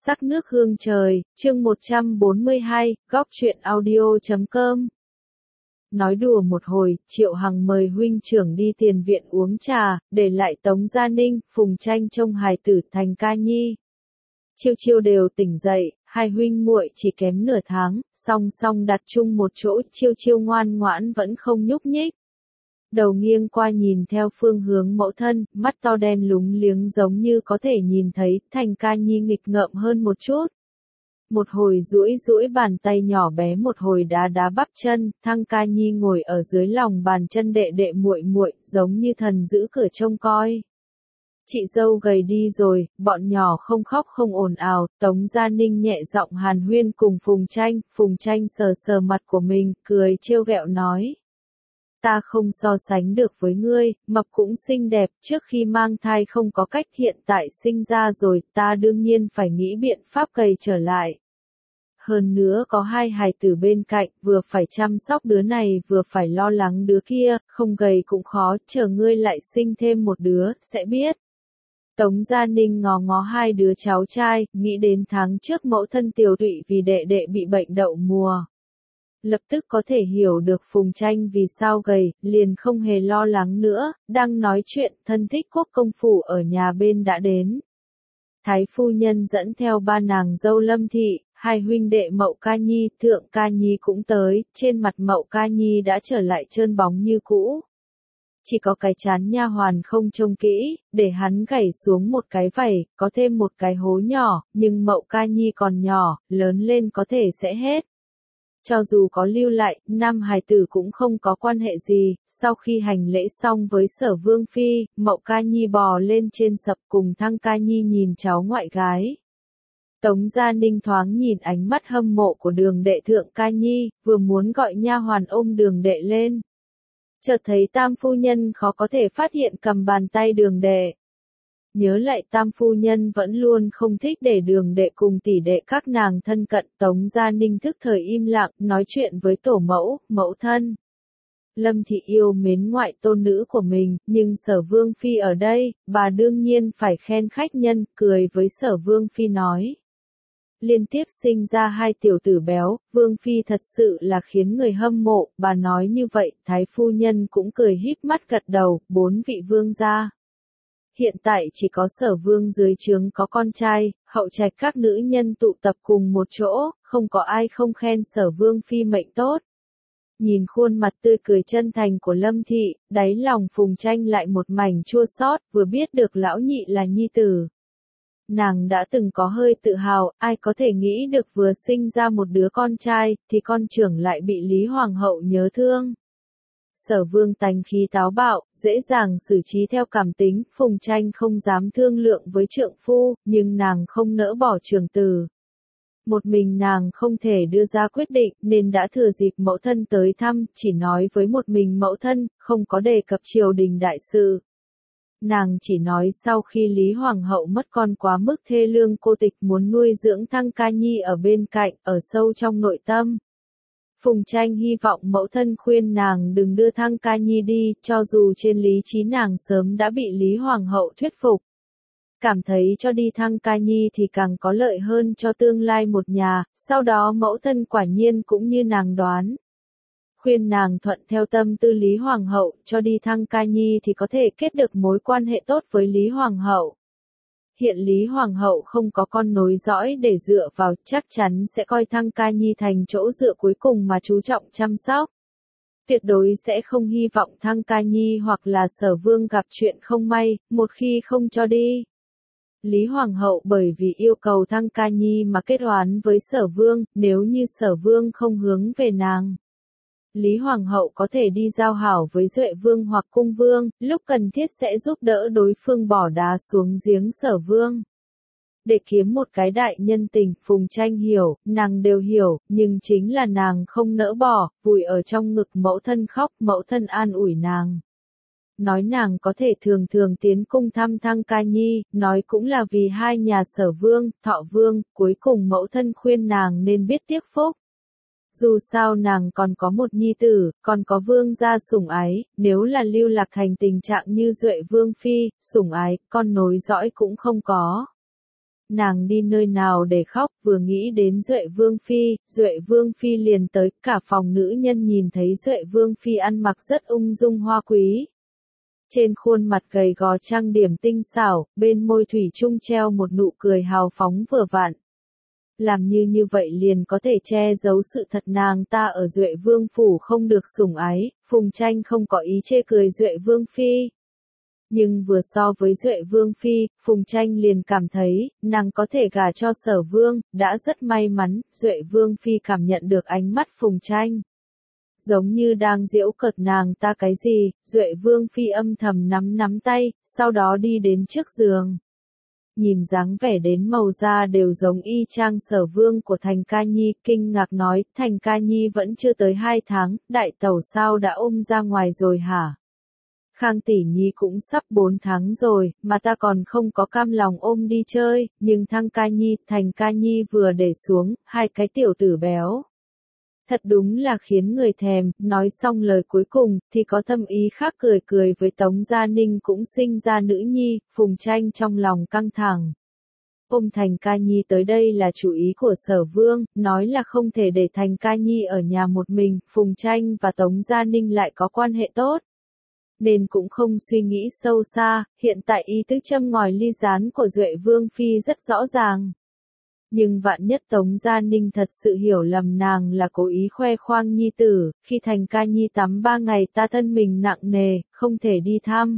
Sắc nước hương trời, chương 142, góc truyện audio.com. Nói đùa một hồi, Triệu Hằng mời huynh trưởng đi tiền viện uống trà, để lại Tống Gia Ninh, Phùng Tranh trông hài tử thành ca nhi. Chiêu chiêu đều tỉnh dậy, hai huynh muội chỉ kém nửa tháng, song song đặt chung một chỗ, chiêu chiêu ngoan ngoãn vẫn không nhúc nhích. Đầu nghiêng qua nhìn theo phương hướng mẫu thân, mắt to đen lúng liếng giống như có thể nhìn thấy, thành ca nhi nghịch ngợm hơn một chút. Một hồi duỗi duỗi bàn tay nhỏ bé, một hồi đá đá bắp chân, Thăng ca nhi ngồi ở dưới lòng bàn chân đệ đệ muội muội, giống như thần giữ cửa trông coi. Chị dâu gầy đi rồi, bọn nhỏ không khóc không ồn ào, Tống Gia Ninh nhẹ giọng hàn huyên cùng Phùng Tranh sờ sờ mặt của mình, cười trêu ghẹo nói. Ta không so sánh được với ngươi, mập cũng xinh đẹp, trước khi mang thai không có cách, hiện tại sinh ra rồi, ta đương nhiên phải nghĩ biện pháp gầy trở lại. Hơn nữa có hai hài tử bên cạnh, vừa phải chăm sóc đứa này vừa phải lo lắng đứa kia, không gầy cũng khó, chờ ngươi lại sinh thêm một đứa, sẽ biết. Tống Gia Ninh ngó ngó hai đứa cháu trai, nghĩ đến tháng trước mẫu thân tiều tụy vì đệ đệ bị bệnh đậu mùa. Lập tức có thể hiểu được Phùng Tranh vì sao gầy, liền không hề lo lắng nữa, đang nói chuyện, thân thích Quốc công phủ ở nhà bên đã đến. Thái phu nhân dẫn theo ba nàng dâu Lâm thị, hai huynh đệ Mậu Ca Nhi, Thượng Ca Nhi cũng tới, trên mặt Mậu Ca Nhi đã trở lại trơn bóng như cũ. Chỉ có cái trán nha hoàn không trông kỹ, để hắn gảy xuống một cái vảy, có thêm một cái hố nhỏ, nhưng Mậu Ca Nhi còn nhỏ, lớn lên có thể sẽ hết. Cho dù có lưu lại, nam hài tử cũng không có quan hệ gì, sau khi hành lễ xong với Sở Vương Phi, Mậu Ca Nhi bò lên trên sập cùng Thăng Ca Nhi nhìn cháu ngoại gái. Tống Gia Ninh thoáng nhìn ánh mắt hâm mộ của đường đệ Thượng Ca Nhi, vừa muốn gọi nha hoàn ôm đường đệ lên. Chợt thấy tam phu nhân khó có thể phát hiện cầm bàn tay đường đệ. Nhớ lại tam phu nhân vẫn luôn không thích để đường đệ cùng tỷ đệ các nàng thân cận, Tống Gia Ninh thức thời im lặng, nói chuyện với tổ mẫu, mẫu thân. Lâm thị yêu mến ngoại tôn nữ của mình, nhưng Sở Vương Phi ở đây, bà đương nhiên phải khen khách nhân, cười với Sở Vương Phi nói. Liên tiếp sinh ra hai tiểu tử béo, Vương Phi thật sự là khiến người hâm mộ, bà nói như vậy, Thái phu nhân cũng cười híp mắt gật đầu, 4 vị vương gia. Hiện tại chỉ có Sở Vương dưới trướng có con trai, hậu trạch các nữ nhân tụ tập cùng một chỗ, không có ai không khen Sở Vương Phi mệnh tốt. Nhìn khuôn mặt tươi cười chân thành của Lâm thị, đáy lòng Phùng Tranh lại một mảnh chua xót, vừa biết được lão nhị là nhi tử. Nàng đã từng có hơi tự hào, ai có thể nghĩ được vừa sinh ra một đứa con trai, thì con trưởng lại bị Lý Hoàng hậu nhớ thương. Sở Vương tánh khí táo bạo, dễ dàng xử trí theo cảm tính, Phùng Tranh không dám thương lượng với trượng phu, nhưng nàng không nỡ bỏ trường tử. Một mình nàng không thể đưa ra quyết định, nên đã thừa dịp mẫu thân tới thăm, chỉ nói với một mình mẫu thân, không có đề cập triều đình đại sự. Nàng chỉ nói sau khi Lý Hoàng hậu mất con quá mức thê lương, cô tịch muốn nuôi dưỡng Thăng Ca Nhi ở bên cạnh, ở sâu trong nội tâm. Phùng Tranh hy vọng mẫu thân khuyên nàng đừng đưa Thăng Ca Nhi đi, cho dù trên lý trí nàng sớm đã bị Lý Hoàng hậu thuyết phục. Cảm thấy cho đi Thăng Ca Nhi thì càng có lợi hơn cho tương lai một nhà, sau đó mẫu thân quả nhiên cũng như nàng đoán. Khuyên nàng thuận theo tâm tư Lý Hoàng hậu, cho đi Thăng Ca Nhi thì có thể kết được mối quan hệ tốt với Lý Hoàng hậu. Hiện Lý Hoàng hậu không có con nối dõi để dựa vào, chắc chắn sẽ coi Thăng Ca Nhi thành chỗ dựa cuối cùng mà chú trọng chăm sóc. Tuyệt đối sẽ không hy vọng Thăng Ca Nhi hoặc là Sở Vương gặp chuyện không may, một khi không cho đi. Lý Hoàng hậu bởi vì yêu cầu Thăng Ca Nhi mà kết oán với Sở Vương, nếu như Sở Vương không hướng về nàng. Lý Hoàng hậu có thể đi giao hảo với Duệ Vương hoặc Cung Vương, lúc cần thiết sẽ giúp đỡ đối phương bỏ đá xuống giếng Sở Vương. Để kiếm một cái đại nhân tình, Phùng Tranh hiểu, nàng đều hiểu, nhưng chính là nàng không nỡ bỏ, vùi ở trong ngực mẫu thân khóc, mẫu thân an ủi nàng. Nói nàng có thể thường thường tiến cung thăm Thăng Ca Nhi, nói cũng là vì hai nhà Sở Vương, Thọ Vương, cuối cùng mẫu thân khuyên nàng nên biết tiếc phúc. Dù sao nàng còn có một nhi tử, còn có vương gia sủng ái, nếu là lưu lạc thành tình trạng như Duệ Vương Phi, sủng ái, con nối dõi cũng không có. Nàng đi nơi nào để khóc, vừa nghĩ đến Duệ Vương Phi liền tới, cả phòng nữ nhân nhìn thấy Duệ Vương Phi ăn mặc rất ung dung hoa quý. Trên khuôn mặt gầy gò trang điểm tinh xảo, bên môi thủy chung treo một nụ cười hào phóng vừa vặn. Làm như vậy liền có thể che giấu sự thật nàng ta ở Duệ Vương Phủ không được sủng ái, Phùng Tranh không có ý chê cười Duệ Vương Phi. Nhưng vừa so với Duệ Vương Phi, Phùng Tranh liền cảm thấy, nàng có thể gả cho Sở Vương, đã rất may mắn, Duệ Vương Phi cảm nhận được ánh mắt Phùng Tranh. Giống như đang giễu cợt nàng ta cái gì, Duệ Vương Phi âm thầm nắm tay, sau đó đi đến trước giường. Nhìn dáng vẻ đến màu da đều giống y chang Sở Vương của Thành Ca Nhi, kinh ngạc nói, Thành Ca Nhi vẫn chưa tới 2 tháng, đại tẩu sao đã ôm ra ngoài rồi hả? Khang tỷ nhi cũng sắp 4 tháng rồi, mà ta còn không có cam lòng ôm đi chơi, nhưng Thăng Ca Nhi, Thành Ca Nhi vừa để xuống, 2 cái tiểu tử béo. Thật đúng là khiến người thèm, nói xong lời cuối cùng, thì có thâm ý khác cười với Tống Gia Ninh cũng sinh ra nữ nhi, Phùng Tranh trong lòng căng thẳng. Ôm Thành Ca Nhi tới đây là chủ ý của Sở Vương, nói là không thể để Thành Ca Nhi ở nhà một mình, Phùng Tranh và Tống Gia Ninh lại có quan hệ tốt. Nên cũng không suy nghĩ sâu xa, hiện tại ý tứ châm ngòi ly gián của Duệ Vương Phi rất rõ ràng. Nhưng vạn nhất Tống Gia Ninh thật sự hiểu lầm nàng là cố ý khoe khoang nhi tử, khi Thành Ca Nhi tắm 3 ngày ta thân mình nặng nề, không thể đi thăm.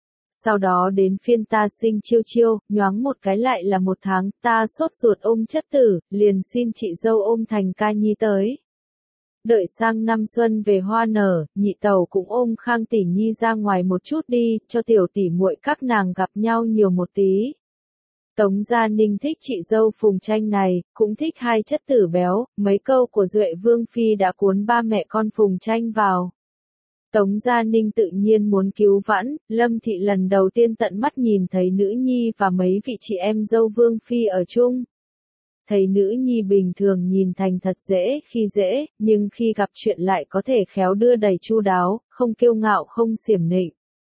Sau đó đến phiên ta sinh chiêu, nhoáng một cái lại là 1 tháng, ta sốt ruột ôm chất tử, liền xin chị dâu ôm Thành Ca Nhi tới. Đợi sang năm xuân về hoa nở, nhị tẩu cũng ôm Khang tỷ nhi ra ngoài một chút đi, cho tiểu tỷ muội các nàng gặp nhau nhiều một tí. Tống Gia Ninh thích chị dâu Phùng Tranh này, cũng thích 2 chất tử béo, mấy câu của Duệ Vương Phi đã cuốn ba mẹ con Phùng Tranh vào. Tống Gia Ninh tự nhiên muốn cứu vãn, Lâm Thị lần đầu tiên tận mắt nhìn thấy nữ nhi và mấy vị chị em dâu Vương Phi ở chung. Thấy nữ nhi bình thường nhìn thành thật dễ, nhưng khi gặp chuyện lại có thể khéo đưa đẩy chu đáo, không kiêu ngạo không xiểm nịnh.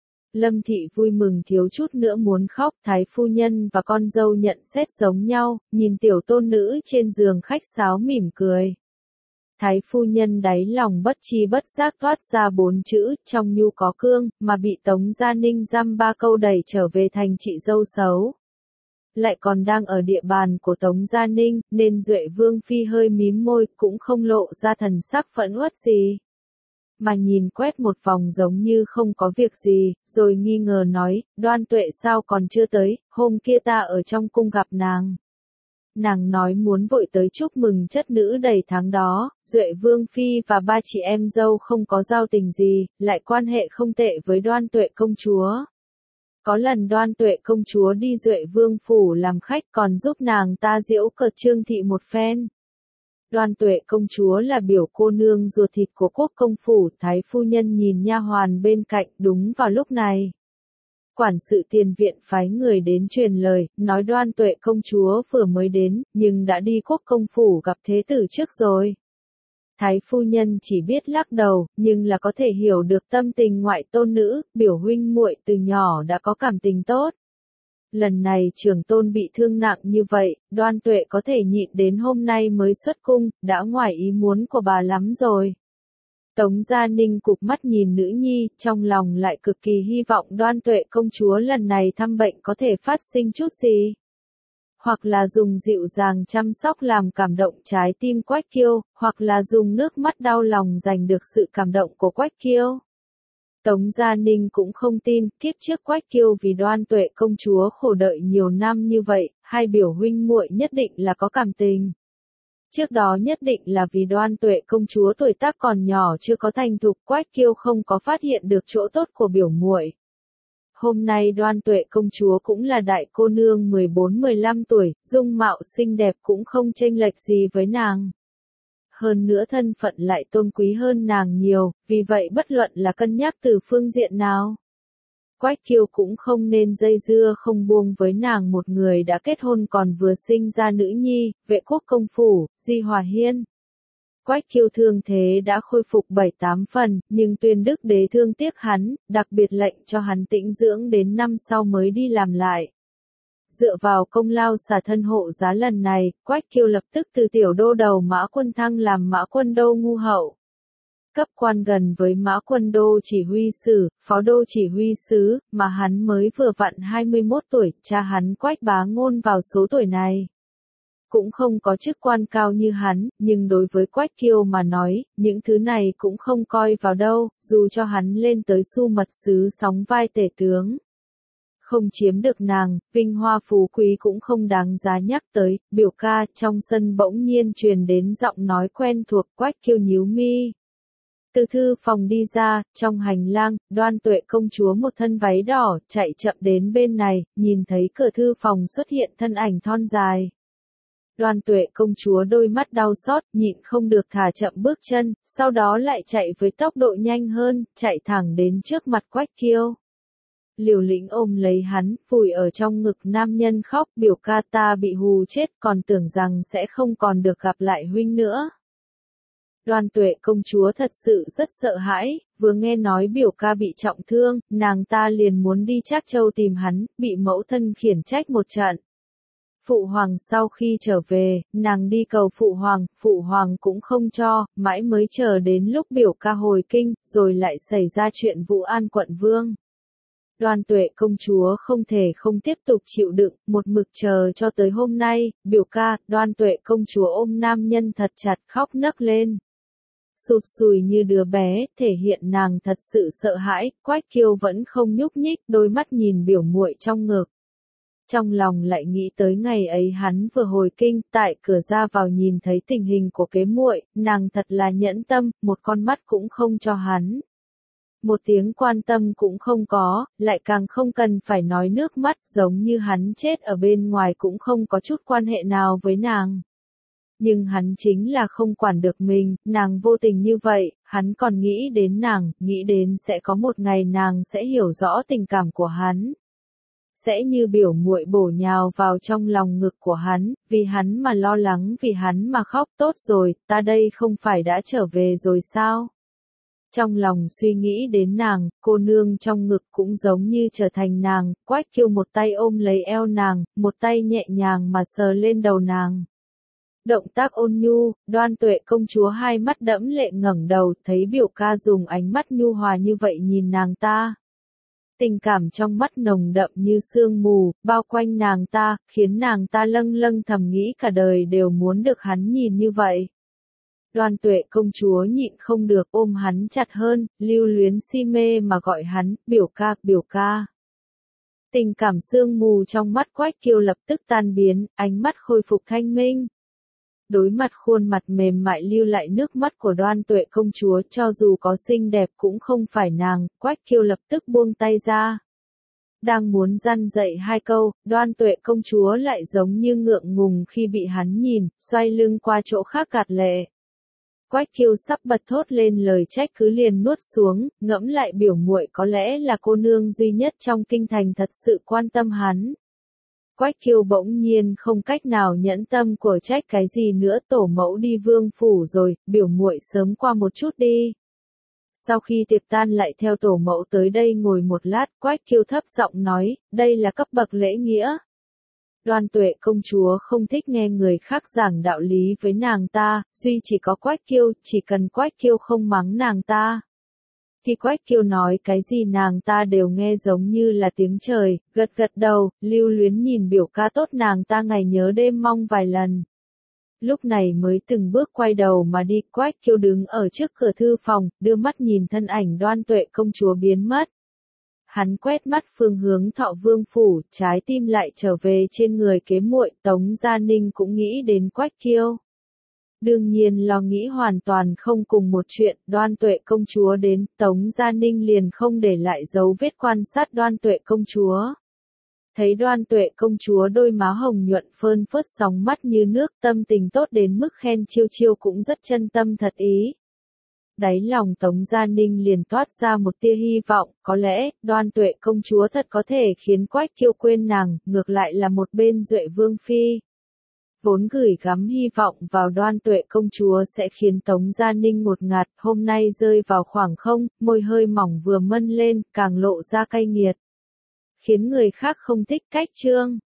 Lâm Thị vui mừng thiếu chút nữa muốn khóc, Thái phu nhân và con dâu nhận xét giống nhau, nhìn tiểu tôn nữ trên giường khách sáo mỉm cười. Thái phu nhân đáy lòng bất chi bất giác thoát ra 4 chữ, trong nhu có cương, mà bị Tống Gia Ninh dăm 3 câu đẩy trở về thành chị dâu xấu. Lại còn đang ở địa bàn của Tống Gia Ninh, nên Duệ Vương Phi hơi mím môi, cũng không lộ ra thần sắc phẫn uất gì. Mà nhìn quét một vòng giống như không có việc gì, rồi nghi ngờ nói, Đoan Tuệ sao còn chưa tới, hôm kia ta ở trong cung gặp nàng. Nàng nói muốn vội tới chúc mừng chất nữ đầy tháng đó, Duệ Vương Phi và 3 chị em dâu không có giao tình gì, lại quan hệ không tệ với Đoan Tuệ công chúa. Có lần Đoan Tuệ công chúa đi Duệ Vương Phủ làm khách còn giúp nàng ta giễu cợt Trương Thị một phen. Đoan Tuệ công chúa là biểu cô nương ruột thịt của quốc công phủ, Thái phu nhân nhìn nha hoàn bên cạnh, đúng vào lúc này. Quản sự tiền viện phái người đến truyền lời, nói Đoan Tuệ công chúa vừa mới đến, nhưng đã đi quốc công phủ gặp thế tử trước rồi. Thái phu nhân chỉ biết lắc đầu, nhưng là có thể hiểu được tâm tình ngoại tôn nữ, biểu huynh muội từ nhỏ đã có cảm tình tốt. Lần này trưởng tôn bị thương nặng như vậy, Đoan Tuệ có thể nhịn đến hôm nay mới xuất cung, đã ngoài ý muốn của bà lắm rồi. Tống Gia Ninh cụp mắt nhìn nữ nhi, trong lòng lại cực kỳ hy vọng Đoan Tuệ công chúa lần này thăm bệnh có thể phát sinh chút gì. Hoặc là dùng dịu dàng chăm sóc làm cảm động trái tim Quách Kiêu, hoặc là dùng nước mắt đau lòng giành được sự cảm động của Quách Kiêu. Tống Gia Ninh cũng không tin, kiếp trước Quách Kiêu vì Đoan Tuệ công chúa khổ đợi nhiều năm như vậy, hai biểu huynh muội nhất định là có cảm tình. Trước đó nhất định là vì Đoan Tuệ công chúa tuổi tác còn nhỏ chưa có thành thục, Quách Kiêu không có phát hiện được chỗ tốt của biểu muội. Hôm nay Đoan Tuệ công chúa cũng là đại cô nương 14-15 tuổi, dung mạo xinh đẹp cũng không chênh lệch gì với nàng. Hơn nữa thân phận lại tôn quý hơn nàng nhiều, vì vậy bất luận là cân nhắc từ phương diện nào. Quách Kiêu cũng không nên dây dưa không buông với nàng một người đã kết hôn còn vừa sinh ra nữ nhi, Vệ quốc công phủ, Di Hòa Hiên. Quách Kiêu thương thế đã khôi phục 7-8 phần, nhưng Tuyên Đức đế thương tiếc hắn, đặc biệt lệnh cho hắn tĩnh dưỡng đến năm sau mới đi làm lại. dựa vào công lao xả thân hộ giá lần này, Quách Kiêu lập tức từ tiểu đô đầu Mã Quân thăng làm Mã Quân đô ngu hậu. Cấp quan gần với Mã Quân đô chỉ huy sử, phó đô chỉ huy sứ, mà hắn mới vừa vặn 21 tuổi, cha hắn Quách Bá Ngôn vào số tuổi này. Cũng không có chức quan cao như hắn, nhưng đối với Quách Kiêu mà nói, những thứ này cũng không coi vào đâu, dù cho hắn lên tới su mật sứ sóng vai tể tướng. Không chiếm được nàng, vinh hoa phú quý cũng không đáng giá nhắc tới, biểu ca, trong sân bỗng nhiên truyền đến giọng nói quen thuộc. Quách Kiêu nhíu mi. Từ thư phòng đi ra, trong hành lang, Đoan Tuệ công chúa một thân váy đỏ, chạy chậm đến bên này, nhìn thấy cửa thư phòng xuất hiện thân ảnh thon dài. Đoan Tuệ công chúa đôi mắt đau xót, nhịn không được thả chậm bước chân, sau đó lại chạy với tốc độ nhanh hơn, chạy thẳng đến trước mặt Quách Kiêu. Liều lĩnh ôm lấy hắn, vùi ở trong ngực nam nhân khóc, biểu ca ta bị hù chết, còn tưởng rằng sẽ không còn được gặp lại huynh nữa. Đoan Tuệ công chúa thật sự rất sợ hãi, vừa nghe nói biểu ca bị trọng thương, nàng ta liền muốn đi Trác Châu tìm hắn, bị mẫu thân khiển trách một trận. Phụ hoàng sau khi trở về, nàng đi cầu phụ hoàng cũng không cho, mãi mới chờ đến lúc biểu ca hồi kinh, rồi lại xảy ra chuyện Vũ An quận vương. Đoan Tuệ công chúa không thể không tiếp tục chịu đựng, một mực chờ cho tới hôm nay, biểu ca, Đoan Tuệ công chúa ôm nam nhân thật chặt khóc nấc lên. Sụt sùi như đứa bé, thể hiện nàng thật sự sợ hãi, Quách Kiêu vẫn không nhúc nhích, đôi mắt nhìn biểu muội trong ngực. Trong lòng lại nghĩ tới ngày ấy hắn vừa hồi kinh, tại cửa ra vào nhìn thấy tình hình của kế muội, nàng thật là nhẫn tâm, một con mắt cũng không cho hắn. Một tiếng quan tâm cũng không có, lại càng không cần phải nói nước mắt, giống như hắn chết ở bên ngoài cũng không có chút quan hệ nào với nàng. Nhưng hắn chính là không quản được mình, nàng vô tình như vậy, hắn còn nghĩ đến nàng, nghĩ đến sẽ có một ngày nàng sẽ hiểu rõ tình cảm của hắn. Sẽ như biểu muội bổ nhào vào trong lòng ngực của hắn, vì hắn mà lo lắng, vì hắn mà khóc. Tốt rồi, ta đây không phải đã trở về rồi sao? Trong lòng suy nghĩ đến nàng, cô nương trong ngực cũng giống như trở thành nàng, Quách Kiêu một tay ôm lấy eo nàng, một tay nhẹ nhàng mà sờ lên đầu nàng. Động tác ôn nhu, Đoan Tuệ công chúa hai mắt đẫm lệ ngẩng đầu, thấy biểu ca dùng ánh mắt nhu hòa như vậy nhìn nàng ta. Tình cảm trong mắt nồng đậm như sương mù, bao quanh nàng ta, khiến nàng ta lâng lâng thầm nghĩ cả đời đều muốn được hắn nhìn như vậy. Đoan Tuệ công chúa nhịn không được ôm hắn chặt hơn, lưu luyến si mê mà gọi hắn, biểu ca, biểu ca. Tình cảm sương mù trong mắt Quách Kiêu lập tức tan biến, ánh mắt khôi phục thanh minh. Đối mặt khuôn mặt mềm mại lưu lại nước mắt của Đoan Tuệ công chúa, cho dù có xinh đẹp cũng không phải nàng, Quách Kiêu lập tức buông tay ra. Đang muốn răn dạy hai câu, Đoan Tuệ công chúa lại giống như ngượng ngùng khi bị hắn nhìn, xoay lưng qua chỗ khác gạt lệ. Quách Kiêu sắp bật thốt lên lời trách cứ liền nuốt xuống, ngẫm lại biểu muội có lẽ là cô nương duy nhất trong kinh thành thật sự quan tâm hắn. Quách Kiêu bỗng nhiên không cách nào nhẫn tâm của trách cái gì nữa, tổ mẫu đi vương phủ rồi, biểu muội sớm qua một chút đi. Sau khi tiệc tan lại theo tổ mẫu tới đây ngồi một lát, Quách Kiêu thấp giọng nói, đây là cấp bậc lễ nghĩa. Đoan Tuệ công chúa không thích nghe người khác giảng đạo lý với nàng ta, duy chỉ có Quách Kiêu, chỉ cần Quách Kiêu không mắng nàng ta. Thì Quách Kiêu nói cái gì nàng ta đều nghe giống như là tiếng trời, gật gật đầu, lưu luyến nhìn biểu ca tốt nàng ta ngày nhớ đêm mong vài lần. Lúc này mới từng bước quay đầu mà đi, Quách Kiêu đứng ở trước cửa thư phòng, đưa mắt nhìn thân ảnh Đoan Tuệ công chúa biến mất. Hắn quét mắt phương hướng Thọ Vương phủ, trái tim lại trở về trên người kế muội, Tống Gia Ninh cũng nghĩ đến Quách Kiêu. Đương nhiên lo nghĩ hoàn toàn không cùng một chuyện, Đoan Tuệ công chúa đến, Tống Gia Ninh liền không để lại dấu vết quan sát Đoan Tuệ công chúa. Thấy Đoan Tuệ công chúa đôi má hồng nhuận phơn phớt sóng mắt như nước, tâm tình tốt đến mức khen chiêu chiêu cũng rất chân tâm thật ý. Đáy lòng Tống Gia Ninh liền toát ra một tia hy vọng, có lẽ, Đoan Tuệ công chúa thật có thể khiến Quách Kiêu quên nàng, ngược lại là một bên Duệ Vương Phi. Vốn gửi gắm hy vọng vào Đoan Tuệ công chúa sẽ khiến Tống Gia Ninh ngột ngạt, hôm nay rơi vào khoảng không, môi hơi mỏng vừa mân lên, càng lộ ra cay nghiệt. Khiến người khác không thích cách chương.